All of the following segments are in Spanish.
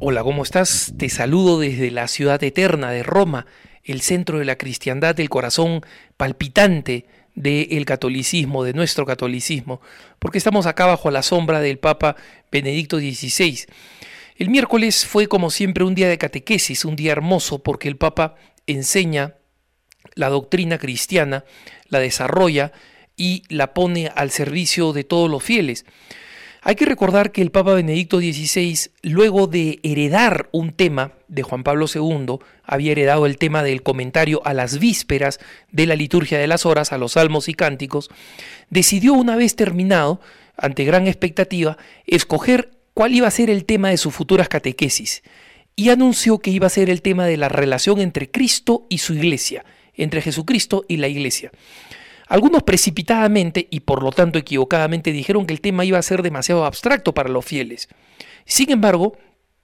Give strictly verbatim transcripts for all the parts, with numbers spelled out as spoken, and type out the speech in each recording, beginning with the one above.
Hola, ¿cómo estás? Te saludo desde la ciudad eterna de Roma, el centro de la cristiandad, el corazón palpitante del catolicismo, de nuestro catolicismo, porque estamos acá bajo la sombra del Papa Benedicto dieciséis. El miércoles fue como siempre un día de catequesis, un día hermoso porque el Papa enseña la doctrina cristiana, la desarrolla y la pone al servicio de todos los fieles. Hay que recordar que el Papa Benedicto dieciséis, luego de heredar un tema de Juan Pablo segundo, había heredado el tema del comentario a las vísperas de la liturgia de las horas, a los salmos y cánticos, decidió una vez terminado, ante gran expectativa, escoger cuál iba a ser el tema de sus futuras catequesis y anunció que iba a ser el tema de la relación entre Cristo y su iglesia, entre Jesucristo y la iglesia. Algunos precipitadamente y por lo tanto equivocadamente dijeron que el tema iba a ser demasiado abstracto para los fieles. Sin embargo,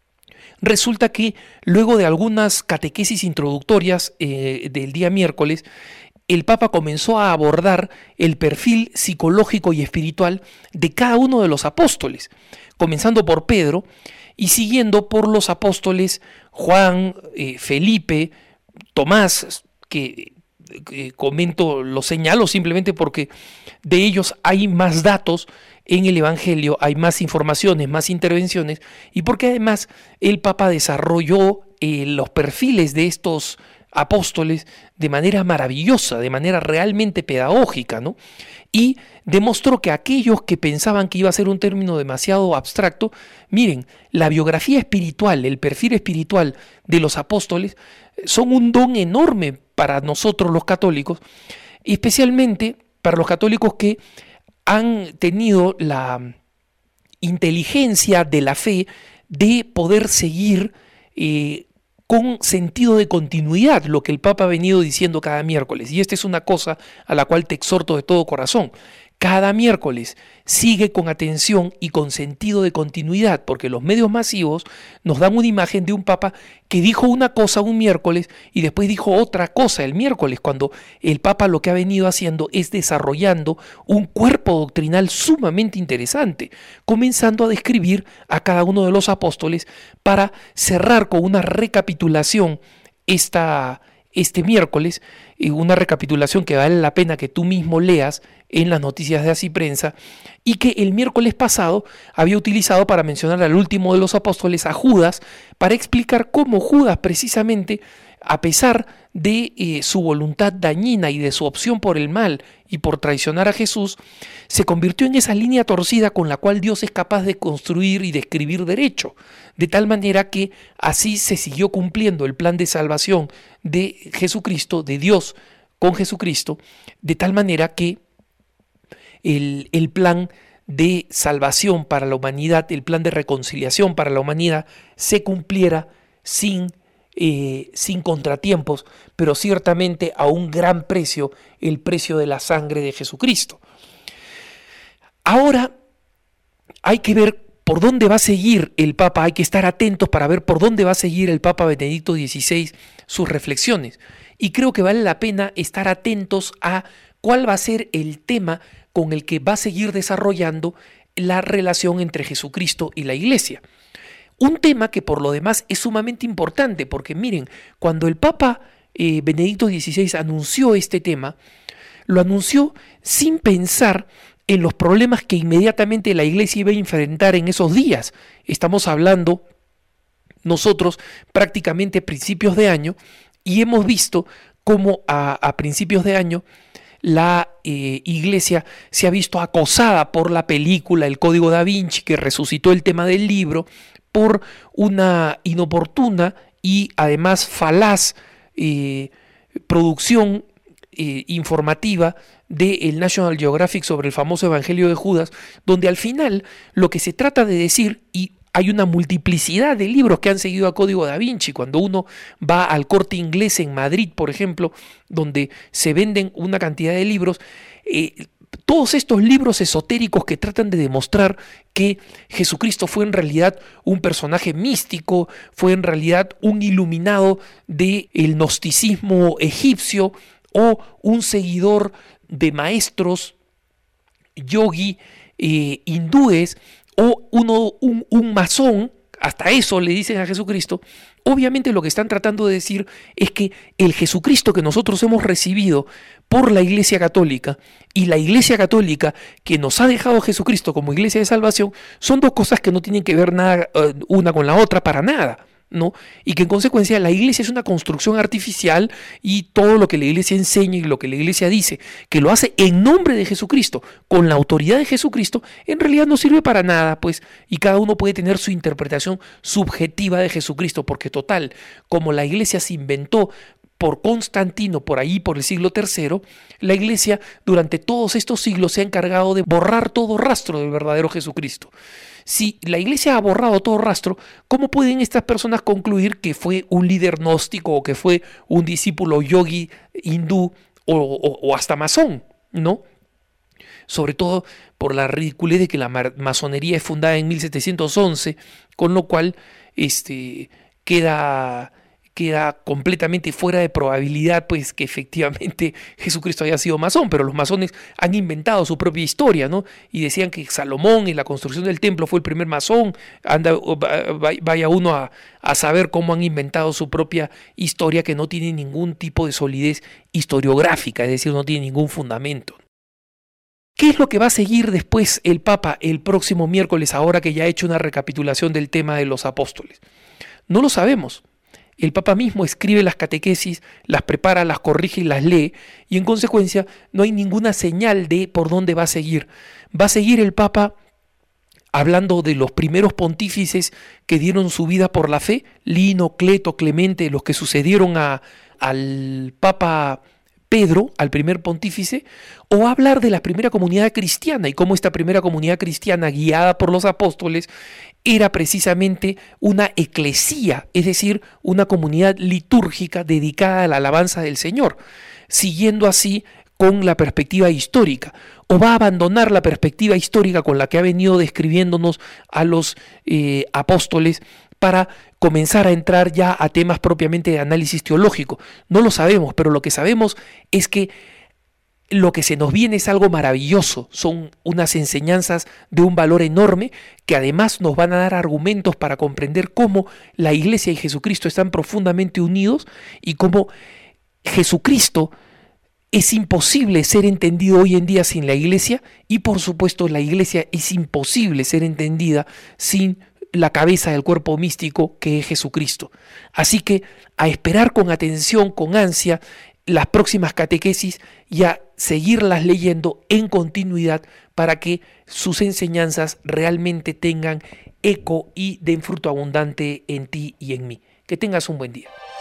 resulta que luego de algunas catequesis introductorias eh, del día miércoles, el Papa comenzó a abordar el perfil psicológico y espiritual de cada uno de los apóstoles, comenzando por Pedro y siguiendo por los apóstoles Juan, eh, Felipe, Tomás, que... Eh, comento, lo señalo simplemente porque de ellos hay más datos en el Evangelio, hay más informaciones, más intervenciones, y porque además el Papa desarrolló eh, los perfiles de estos apóstoles de manera maravillosa, de manera realmente pedagógica, ¿no? Y demostró que aquellos que pensaban que iba a ser un término demasiado abstracto, miren, la biografía espiritual, el perfil espiritual de los apóstoles son un don enorme para nosotros los católicos, especialmente para los católicos que han tenido la inteligencia de la fe de poder seguir eh, con sentido de continuidad lo que el Papa ha venido diciendo cada miércoles. Y esta es una cosa a la cual te exhorto de todo corazón. Cada miércoles sigue con atención y con sentido de continuidad, porque los medios masivos nos dan una imagen de un Papa que dijo una cosa un miércoles y después dijo otra cosa el miércoles, cuando el Papa lo que ha venido haciendo es desarrollando un cuerpo doctrinal sumamente interesante, comenzando a describir a cada uno de los apóstoles para cerrar con una recapitulación esta este miércoles, una recapitulación que vale la pena que tú mismo leas en las noticias de Así Prensa, y que el miércoles pasado había utilizado para mencionar al último de los apóstoles, a Judas, para explicar cómo Judas precisamente, a pesar de eh, su voluntad dañina y de su opción por el mal y por traicionar a Jesús, se convirtió en esa línea torcida con la cual Dios es capaz de construir y de escribir derecho, de tal manera que así se siguió cumpliendo el plan de salvación de Jesucristo, de Dios con Jesucristo, de tal manera que el, el plan de salvación para la humanidad, el plan de reconciliación para la humanidad, se cumpliera sin Eh, sin contratiempos, pero ciertamente a un gran precio, el precio de la sangre de Jesucristo. Ahora hay que ver por dónde va a seguir el Papa, hay que estar atentos para ver por dónde va a seguir el Papa Benedicto dieciséis sus reflexiones. Y creo que vale la pena estar atentos a cuál va a ser el tema con el que va a seguir desarrollando la relación entre Jesucristo y la Iglesia. Un tema que por lo demás es sumamente importante, porque miren, cuando el Papa eh, Benedicto dieciséis anunció este tema, lo anunció sin pensar en los problemas que inmediatamente la Iglesia iba a enfrentar en esos días. Estamos hablando nosotros prácticamente a principios de año, y hemos visto cómo a, a principios de año la eh, Iglesia se ha visto acosada por la película El Código Da Vinci, que resucitó el tema del libro, por una inoportuna y además falaz eh, producción eh, informativa del National Geographic sobre el famoso Evangelio de Judas, donde al final lo que se trata de decir, y hay una multiplicidad de libros que han seguido a Código Da Vinci, cuando uno va al Corte Inglés en Madrid, por ejemplo, donde se venden una cantidad de libros, eh, todos estos libros esotéricos que tratan de demostrar que Jesucristo fue en realidad un personaje místico, fue en realidad un iluminado del gnosticismo egipcio o un seguidor de maestros yogi eh, hindúes o uno, un, un masón hasta eso le dicen a Jesucristo, obviamente lo que están tratando de decir es que el Jesucristo que nosotros hemos recibido por la Iglesia Católica y la Iglesia Católica que nos ha dejado Jesucristo como Iglesia de salvación son dos cosas que no tienen que ver nada uh, una con la otra para nada, ¿no? Y que en consecuencia la iglesia es una construcción artificial y todo lo que la iglesia enseña y lo que la iglesia dice, que lo hace en nombre de Jesucristo, con la autoridad de Jesucristo, en realidad no sirve para nada, pues, y cada uno puede tener su interpretación subjetiva de Jesucristo, porque total, como la iglesia se inventó por Constantino, por ahí, por el siglo tercero, la iglesia durante todos estos siglos se ha encargado de borrar todo rastro del verdadero Jesucristo. Si la iglesia ha borrado todo rastro, ¿cómo pueden estas personas concluir que fue un líder gnóstico o que fue un discípulo yogi hindú o, o, o hasta masón, ¿no? Sobre todo por la ridiculez de que la masonería es fundada en mil setecientos once, con lo cual este, queda... queda completamente fuera de probabilidad pues que efectivamente Jesucristo haya sido masón, pero los masones han inventado su propia historia, ¿no? Y decían que Salomón en la construcción del templo fue el primer masón. Anda, vaya uno a, a saber cómo han inventado su propia historia que no tiene ningún tipo de solidez historiográfica, es decir, no tiene ningún fundamento. ¿Qué es lo que va a seguir después el Papa el próximo miércoles, ahora que ya ha hecho una recapitulación del tema de los apóstoles? No lo sabemos. El Papa mismo escribe las catequesis, las prepara, las corrige y las lee, y en consecuencia no hay ninguna señal de por dónde va a seguir. Va a seguir el Papa hablando de los primeros pontífices que dieron su vida por la fe, Lino, Cleto, Clemente, los que sucedieron a, al Papa Pedro, al primer pontífice, o va a hablar de la primera comunidad cristiana y cómo esta primera comunidad cristiana guiada por los apóstoles era precisamente una eclesía, es decir, una comunidad litúrgica dedicada a la alabanza del Señor, siguiendo así con la perspectiva histórica, o va a abandonar la perspectiva histórica con la que ha venido describiéndonos a los eh, apóstoles para comenzar a entrar ya a temas propiamente de análisis teológico. No lo sabemos, pero lo que sabemos es que lo que se nos viene es algo maravilloso, son unas enseñanzas de un valor enorme que además nos van a dar argumentos para comprender cómo la Iglesia y Jesucristo están profundamente unidos y cómo Jesucristo es imposible ser entendido hoy en día sin la Iglesia y por supuesto la Iglesia es imposible ser entendida sin la cabeza del cuerpo místico que es Jesucristo. Así que a esperar con atención, con ansia, las próximas catequesis y a seguirlas leyendo en continuidad para que sus enseñanzas realmente tengan eco y den fruto abundante en ti y en mí. Que tengas un buen día.